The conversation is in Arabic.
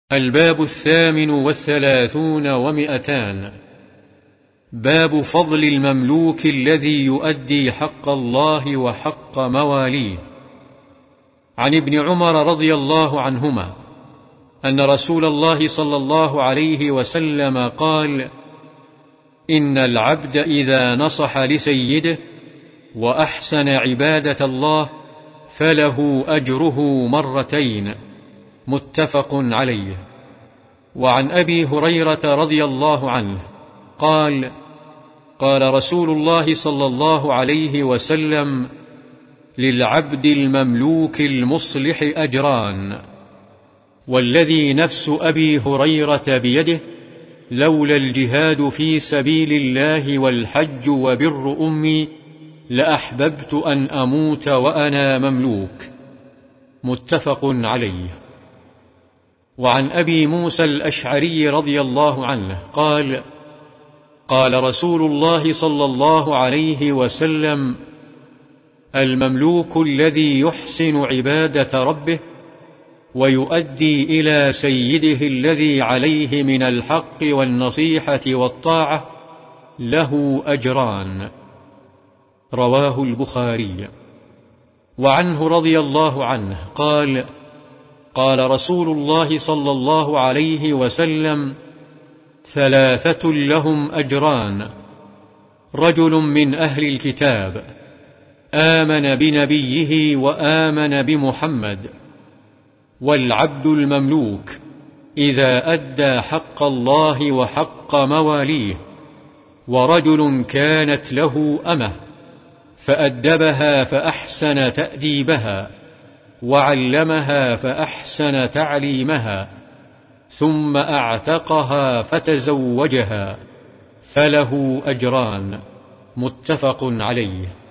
الباب 38 و200. باب فضل المملوك الذي يؤدي حق الله وحق مواليه. عن ابن عمر رضي الله عنهما أن رسول الله صلى الله عليه وسلم قال: إن العبد إذا نصح لسيده وأحسن عبادة الله فله أجره مرتين. متفق عليه. وعن أبي هريرة رضي الله عنه قال: قال رسول الله صلى الله عليه وسلم: للعبد المملوك المصلح أجران، والذي نفس أبي هريرة بيده لولا الجهاد في سبيل الله والحج وبر أمي لأحببت أن أموت وأنا مملوك. متفق عليه. وعن أبي موسى الأشعري رضي الله عنه قال: قال رسول الله صلى الله عليه وسلم: المملوك الذي يحسن عبادة ربه ويؤدي إلى سيده الذي عليه من الحق والنصيحة والطاعة له أجران. رواه البخاري. وعنه رضي الله عنه قال: قال رسول الله صلى الله عليه وسلم: ثلاثة لهم أجران: رجل من أهل الكتاب آمن بنبيه وآمن بمحمد، والعبد المملوك إذا أدى حق الله وحق مواليه، ورجل كانت له أمه فأدبها فأحسن تأديبها وعلمها فأحسن تعليمها ثم أعتقها فتزوجها فله أجران. متفق عليه.